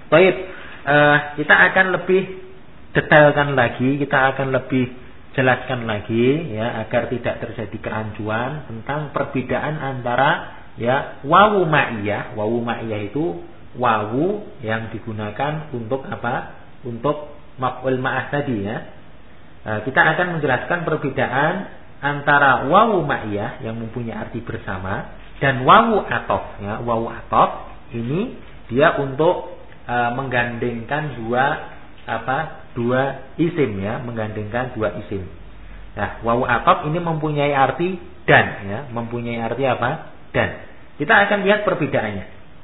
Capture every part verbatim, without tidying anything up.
Baik, uh, kita akan lebih detailkan lagi, kita akan lebih jelaskan lagi ya agar tidak terjadi kerancuan tentang perbedaan antara ya wawu ma'iyah. Wawu ma'iyah itu wawu yang digunakan untuk apa? Untuk maf'ul ma'ah tadi ya. Uh, kita akan menjelaskan perbedaan antara wawu ma'iyah yang mempunyai arti bersama dan wawu atof ya. Wawu atof ini dia untuk uh, menggandengkan dua apa? Dua isim ya, menggandengkan dua isim. Nah, wawu atof ini mempunyai arti dan ya, mempunyai arti apa? Dan. Kita akan lihat perbedaannya.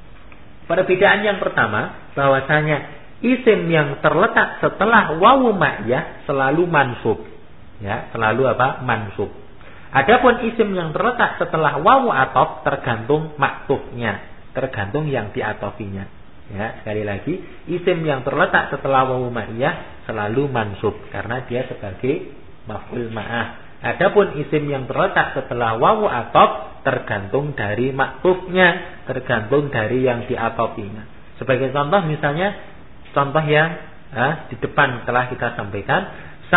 Perbedaan yang pertama, bahwasanya isim yang terletak setelah wawu ma'iyah selalu mansub. Ya, selalu apa? Mansub. Adapun isim yang terletak setelah wawu atof tergantung maktufnya, tergantung yang diatofinya. Ya, sekali lagi, isim yang terletak setelah wawu ma'iyah selalu mansub karena dia sebagai maf'ul ma'ah. Adapun isim yang terletak setelah wawu atof tergantung dari maktufnya, tergantung dari yang diatofinya. Sebagai contoh misalnya contoh yang ah, di depan telah kita sampaikan,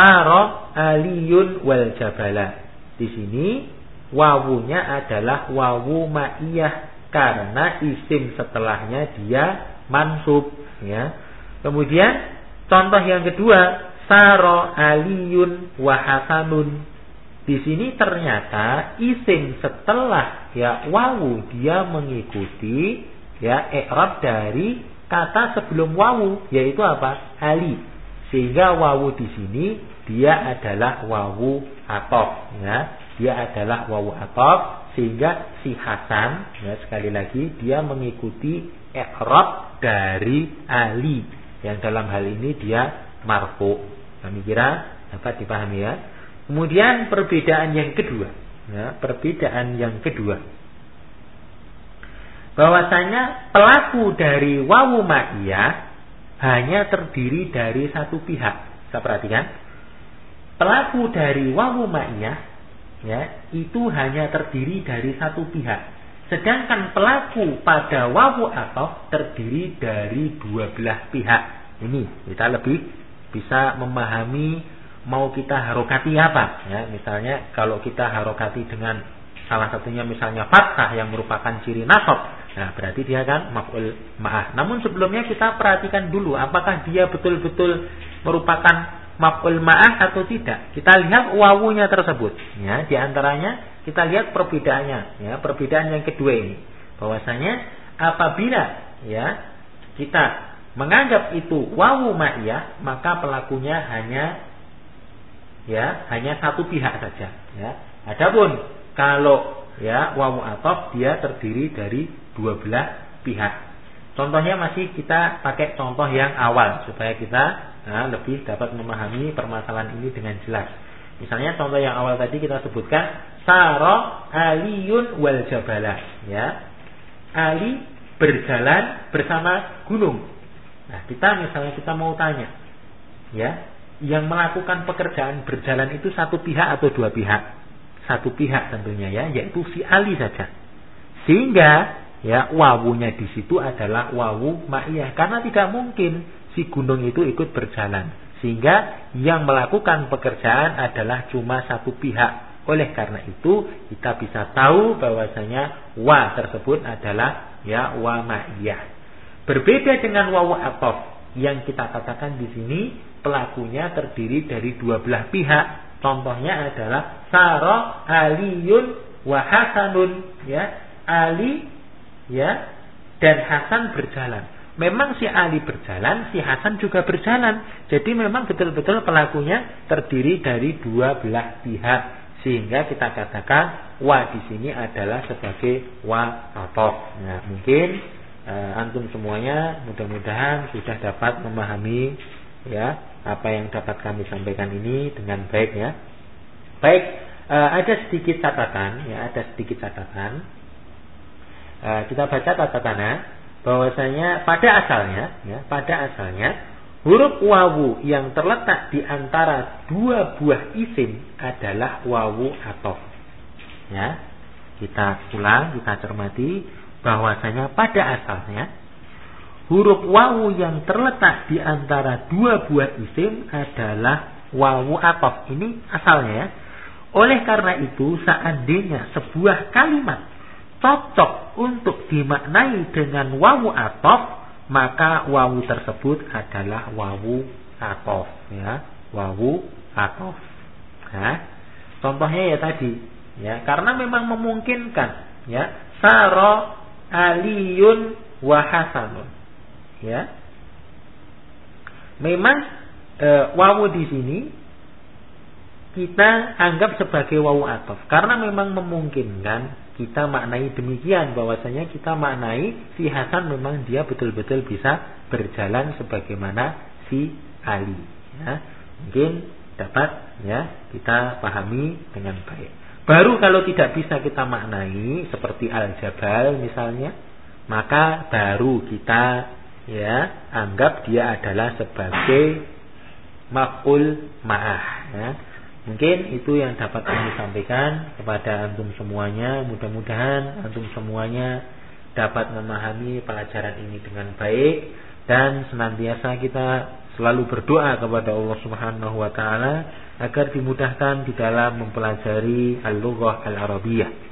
saro aliyun wal jabala. Di sini wawunya adalah wawu ma'iyah karena isim setelahnya dia mansub ya. Kemudian contoh yang kedua, saro aliyun wa hasanun. Di sini ternyata isim setelah ya wawu dia mengikuti ya i'rab dari kata sebelum wawu yaitu apa? Ali. Sehingga wawu di sini dia adalah wawu atof ya. Dia adalah wawu atof sehingga si Hasan ya sekali lagi dia mengikuti i'rab dari Ali yang dalam hal ini dia marfu. Kami kira dapat dipahami ya. Kemudian perbedaan yang kedua ya, perbedaan yang kedua bahwasanya pelaku dari wawu ma'iyah hanya terdiri dari satu pihak. Kita perhatikan, pelaku dari wawu ma'iyah ya itu hanya terdiri dari satu pihak. Sedangkan pelaku pada wawu atof terdiri dari dua belah pihak. Ini kita lebih bisa memahami mau kita harokati apa ya. Misalnya kalau kita harokati dengan salah satunya misalnya fathah yang merupakan ciri nasab, nah berarti dia kan maf'ul ma'ah. Namun sebelumnya kita perhatikan dulu apakah dia betul-betul merupakan maf'ul ma'ah atau tidak. Kita lihat wawunya tersebut ya. Di antaranya kita lihat perbedaannya ya. Perbedaan yang kedua ini bahwasanya apabila ya kita menganggap itu wawu ma'iyah maka pelakunya hanya ya hanya satu pihak saja ya. Adapun kalau ya wawu atof dia terdiri dari dua belah pihak. Contohnya masih kita pakai contoh yang awal supaya kita nah, lebih dapat memahami permasalahan ini dengan jelas. Misalnya contoh yang awal tadi kita sebutkan saro aliyun wal jabala ya. Ali berjalan bersama gunung. Nah, kita misalnya kita mau tanya ya, yang melakukan pekerjaan berjalan itu satu pihak atau dua pihak? Satu pihak tentunya ya, yaitu si Ali saja. Sehingga ya wawunya di situ adalah wawu ma'iyah karena tidak mungkin si gunung itu ikut berjalan. Sehingga yang melakukan pekerjaan adalah cuma satu pihak. Oleh karena itu kita bisa tahu bahwasanya wa tersebut adalah ya wa ma'iyah. Berbeda dengan wawu atof yang kita katakan di sini pelakunya terdiri dari dua belah pihak. Contohnya adalah saro aliyun wa hasanun ya. Ali ya dan Hasan berjalan. Memang si Ali berjalan, si Hasan juga berjalan. Jadi memang betul-betul pelakunya terdiri dari dua belah pihak. Sehingga kita katakan wa di sini adalah sebagai wa atof. Nah, mungkin uh, antum semuanya mudah-mudahan sudah dapat memahami ya apa yang dapat kami sampaikan ini dengan baik ya. Baik, uh, ada sedikit catatan ya, ada sedikit catatan. Uh, kita baca catatannya bahwasanya pada asalnya ya, pada asalnya huruf wawu yang terletak di antara dua buah isim adalah wawu atof. Ya. Kita ulang, kita cermati bahwasanya pada asalnya huruf wawu yang terletak di antara dua buah isim adalah wawu ataf. Ini asalnya ya. Oleh karena itu, seandainya sebuah kalimat cocok untuk dimaknai dengan wawu ataf, maka wawu tersebut adalah wawu ataf ya, wawu ataf. Nah, contohnya ya tadi ya, karena memang memungkinkan ya, sara aliyun wa hasanun ya. Memang e, wawu di sini kita anggap sebagai wawu ataf karena memang memungkinkan kita maknai demikian, bahwasanya kita maknai si Hasan memang dia betul-betul bisa berjalan sebagaimana si Ali ya. Mungkin dapat ya kita pahami dengan baik. Baru kalau tidak bisa kita maknai seperti al-jabal misalnya, maka baru kita ya anggap dia adalah sebagai maf'ul ma'ah ya. Mungkin itu yang dapat kami sampaikan kepada antum semuanya. Mudah-mudahan antum semuanya dapat memahami pelajaran ini dengan baik, dan senantiasa kita selalu berdoa kepada Allah Subhanahu wa taala agar dimudahkan di dalam mempelajari al-lughah al-arabiyyah.